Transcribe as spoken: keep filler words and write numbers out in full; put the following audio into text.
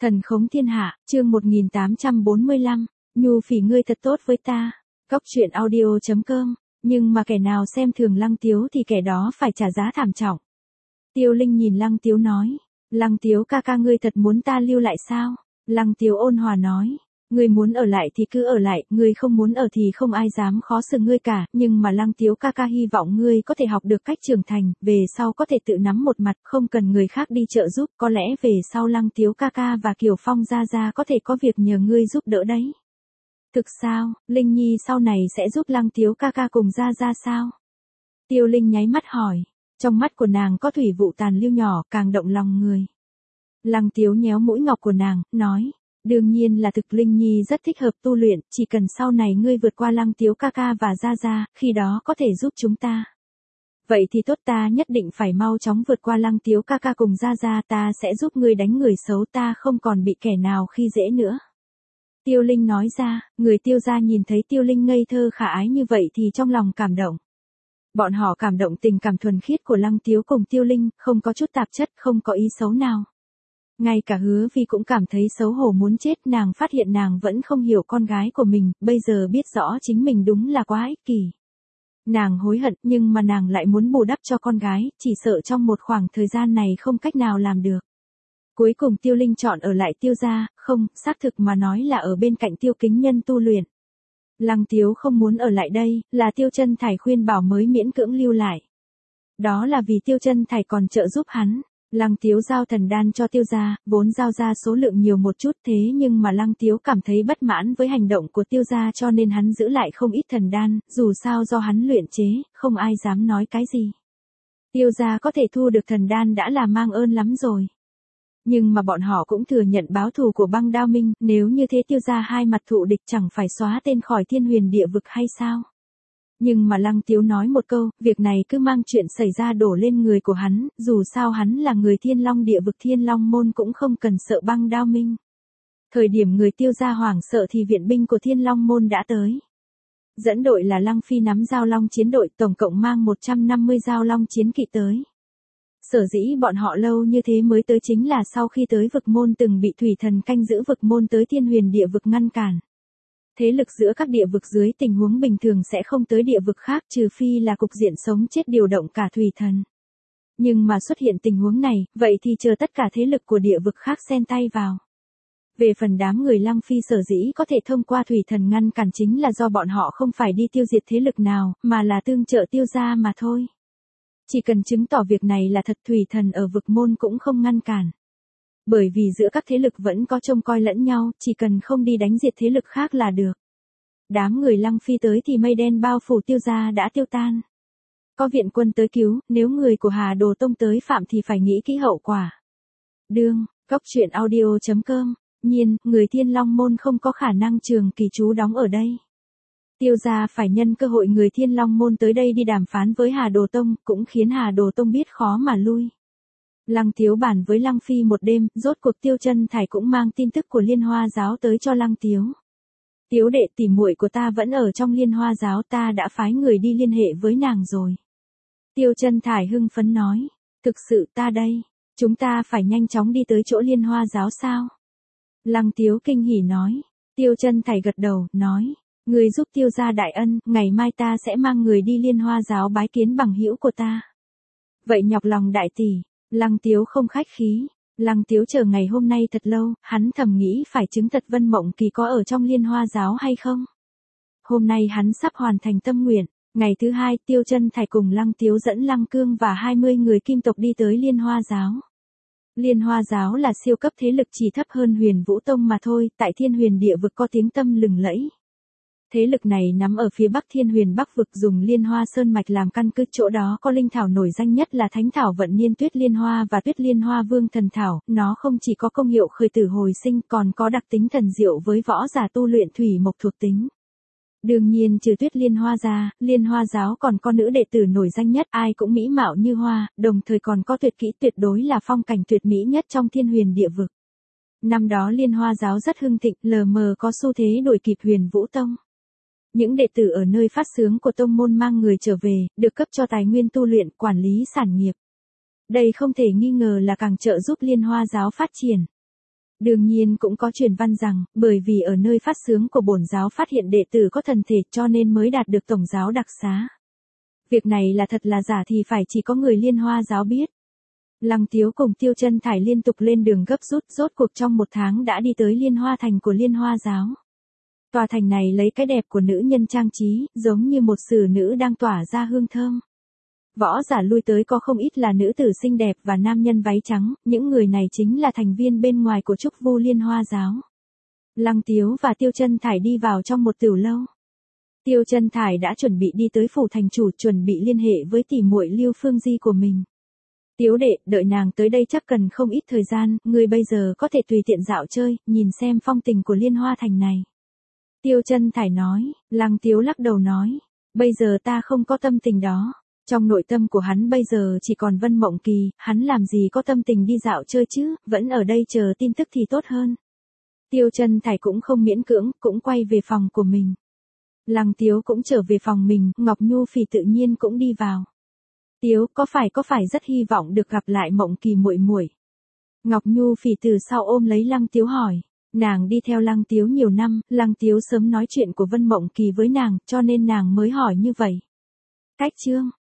Thần khống thiên hạ, chương một nghìn tám trăm bốn mươi lăm, Nhu Phỉ ngươi thật tốt với ta. Cóc truyện audio chấm com, nhưng mà kẻ nào xem thường Lăng Tiếu thì kẻ đó phải trả giá thảm trọng. Tiêu Linh nhìn Lăng Tiếu nói, Lăng Tiếu ca ca ngươi thật muốn ta lưu lại sao? Lăng Tiếu ôn hòa nói, ngươi muốn ở lại thì cứ ở lại, ngươi không muốn ở thì không ai dám khó xử ngươi cả, nhưng mà Lăng Tiếu ca ca hy vọng ngươi có thể học được cách trưởng thành, về sau có thể tự nắm một mặt, không cần người khác đi trợ giúp, có lẽ về sau Lăng Tiếu ca ca và Kiều Phong gia gia có thể có việc nhờ ngươi giúp đỡ đấy. Thực sao, Linh Nhi sau này sẽ giúp Lăng Tiếu ca ca cùng gia gia sao? Tiêu Linh nháy mắt hỏi, trong mắt của nàng có thủy vụ tàn lưu nhỏ, càng động lòng người. Lăng Tiếu nhéo mũi ngọc của nàng, nói, đương nhiên là thực Linh Nhi rất thích hợp tu luyện, chỉ cần sau này ngươi vượt qua Lăng Tiếu ca ca và gia gia, khi đó có thể giúp chúng ta. Vậy thì tốt, ta nhất định phải mau chóng vượt qua Lăng Tiếu ca ca cùng gia gia, ta sẽ giúp ngươi đánh người xấu, ta không còn bị kẻ nào khi dễ nữa. Tiêu Linh nói ra, người Tiêu gia nhìn thấy Tiêu Linh ngây thơ khả ái như vậy thì trong lòng cảm động. Bọn họ cảm động tình cảm thuần khiết của Lăng Tiếu cùng Tiêu Linh, không có chút tạp chất, không có ý xấu nào. Ngay cả Hứa Vi cũng cảm thấy xấu hổ muốn chết, nàng phát hiện nàng vẫn không hiểu con gái của mình, bây giờ biết rõ chính mình đúng là quá ích kỷ. Nàng hối hận, nhưng mà nàng lại muốn bù đắp cho con gái, chỉ sợ trong một khoảng thời gian này không cách nào làm được. Cuối cùng Tiêu Linh chọn ở lại Tiêu gia, không, xác thực mà nói là ở bên cạnh Tiêu Kính Nhân tu luyện. Lăng Tiếu không muốn ở lại đây, là Tiêu Chân Thải khuyên bảo mới miễn cưỡng lưu lại. Đó là vì Tiêu Chân Thải còn trợ giúp hắn. Lăng Tiếu giao thần đan cho Tiêu gia, vốn giao ra số lượng nhiều một chút, thế nhưng mà Lăng Tiếu cảm thấy bất mãn với hành động của Tiêu gia cho nên hắn giữ lại không ít thần đan, dù sao do hắn luyện chế, không ai dám nói cái gì. Tiêu gia có thể thu được thần đan đã là mang ơn lắm rồi. Nhưng mà bọn họ cũng thừa nhận báo thù của Băng Đao Minh, nếu như thế Tiêu gia hai mặt thụ địch chẳng phải xóa tên khỏi thiên huyền địa vực hay sao? Nhưng mà Lăng Tiếu nói một câu, việc này cứ mang chuyện xảy ra đổ lên người của hắn, dù sao hắn là người Thiên Long địa vực, Thiên Long môn cũng không cần sợ Băng Đao Minh. Thời điểm người Tiêu gia hoảng sợ thì viện binh của Thiên Long môn đã tới. Dẫn đội là Lăng Phi nắm Giao Long chiến đội, tổng cộng mang một trăm năm mươi Giao Long chiến kỵ tới. Sở dĩ bọn họ lâu như thế mới tới chính là sau khi tới vực môn từng bị thủy thần canh giữ vực môn tới thiên huyền địa vực ngăn cản. Thế lực giữa các địa vực dưới tình huống bình thường sẽ không tới địa vực khác trừ phi là cục diện sống chết điều động cả thủy thần. Nhưng mà xuất hiện tình huống này, vậy thì chờ tất cả thế lực của địa vực khác xen tay vào. Về phần đám người Lăng Phi sở dĩ có thể thông qua thủy thần ngăn cản chính là do bọn họ không phải đi tiêu diệt thế lực nào, mà là tương trợ Tiêu gia mà thôi. Chỉ cần chứng tỏ việc này là thật, thủy thần ở vực môn cũng không ngăn cản. Bởi vì giữa các thế lực vẫn có trông coi lẫn nhau, chỉ cần không đi đánh diệt thế lực khác là được. Đám người Lăng Phi tới thì mây đen bao phủ Tiêu gia đã tiêu tan. Có viện quân tới cứu, nếu người của Hà Đồ Tông tới phạm thì phải nghĩ kỹ hậu quả. Đương, Cóc truyện audio chấm com, nhiên, người Thiên Long môn không có khả năng trường kỳ trú đóng ở đây. Tiêu gia phải nhân cơ hội người Thiên Long môn tới đây đi đàm phán với Hà Đồ Tông, cũng khiến Hà Đồ Tông biết khó mà lui. Lăng Tiếu bàn với Lăng Phi một đêm, rốt cuộc Tiêu Chân Thải cũng mang tin tức của Liên Hoa giáo tới cho Lăng Tiếu. Tiếu đệ, tỷ muội của ta vẫn ở trong Liên Hoa giáo, ta đã phái người đi liên hệ với nàng rồi. Tiêu Chân Thải hưng phấn nói, thực sự ta đây, chúng ta phải nhanh chóng đi tới chỗ Liên Hoa giáo sao? Lăng Tiếu kinh hỉ nói, Tiêu Chân Thải gật đầu, nói, người giúp Tiêu gia đại ân, ngày mai ta sẽ mang người đi Liên Hoa giáo bái kiến bằng hữu của ta. Vậy nhọc lòng đại tỷ. Lăng Tiếu không khách khí. Lăng Tiếu chờ ngày hôm nay thật lâu, hắn thầm nghĩ phải chứng thật Vân Mộng Kỳ có ở trong Liên Hoa giáo hay không. Hôm nay hắn sắp hoàn thành tâm nguyện. Ngày thứ hai, Tiêu Chân Thải cùng Lăng Tiếu dẫn Lăng Cương và hai mươi người kim tộc đi tới Liên Hoa giáo. Liên Hoa giáo là siêu cấp thế lực chỉ thấp hơn Huyền Vũ Tông mà thôi, tại Thiên Huyền địa vực có tiếng tăm lừng lẫy. Thế lực này nằm ở phía bắc Thiên Huyền Bắc vực, dùng Liên Hoa Sơn mạch làm căn cứ, chỗ đó có linh thảo nổi danh nhất là Thánh thảo Vận Niên Tuyết Liên Hoa và Tuyết Liên Hoa Vương Thần thảo, nó không chỉ có công hiệu khởi tử hồi sinh còn có đặc tính thần diệu với võ giả tu luyện thủy mộc thuộc tính. Đương nhiên trừ Tuyết Liên Hoa ra, Liên Hoa giáo còn có nữ đệ tử nổi danh nhất, ai cũng mỹ mạo như hoa, đồng thời còn có tuyệt kỹ tuyệt đối là phong cảnh tuyệt mỹ nhất trong Thiên Huyền địa vực. Năm đó Liên Hoa giáo rất hưng thịnh, lờ mờ có xu thế đuổi kịp Huyền Vũ Tông. Những đệ tử ở nơi phát xướng của tông môn mang người trở về, được cấp cho tài nguyên tu luyện, quản lý sản nghiệp. Đây không thể nghi ngờ là càng trợ giúp Liên Hoa giáo phát triển. Đương nhiên cũng có truyền văn rằng, bởi vì ở nơi phát xướng của bổn giáo phát hiện đệ tử có thần thể cho nên mới đạt được tổng giáo đặc xá. Việc này là thật là giả thì phải chỉ có người Liên Hoa giáo biết. Lăng Tiếu cùng Tiêu Chân Thải liên tục lên đường gấp rút, rốt cuộc trong một tháng đã đi tới Liên Hoa thành của Liên Hoa giáo. Tòa thành này lấy cái đẹp của nữ nhân trang trí, giống như một sử nữ đang tỏa ra hương thơm. Võ giả lui tới có không ít là nữ tử xinh đẹp và nam nhân váy trắng, những người này chính là thành viên bên ngoài của Trúc Vu Liên Hoa giáo. Lăng Tiếu và Tiêu Chân Thải đi vào trong một tửu lâu. Tiêu Chân Thải đã chuẩn bị đi tới phủ thành chủ, chuẩn bị liên hệ với tỷ muội Lưu Phương Di của mình. Tiếu đệ, đợi nàng tới đây chắc cần không ít thời gian, ngươi bây giờ có thể tùy tiện dạo chơi, nhìn xem phong tình của Liên Hoa thành này. Tiêu Chân Thải nói. Lăng Tiếu lắc đầu nói, bây giờ ta không có tâm tình đó. Trong nội tâm của hắn bây giờ chỉ còn Vân Mộng Kỳ, hắn làm gì có tâm tình đi dạo chơi chứ, vẫn ở đây chờ tin tức thì tốt hơn. Tiêu Chân Thải cũng không miễn cưỡng, cũng quay về phòng của mình. Lăng Tiếu cũng trở về phòng mình, Ngọc Nhu Phỉ tự nhiên cũng đi vào. Tiếu, có phải có phải rất hy vọng được gặp lại Mộng Kỳ muội muội? Ngọc Nhu Phỉ từ sau ôm lấy Lăng Tiếu hỏi. Nàng đi theo Lăng Tiếu nhiều năm, Lăng Tiếu sớm nói chuyện của Vân Mộng Kỳ với nàng, cho nên nàng mới hỏi như vậy. Cách chương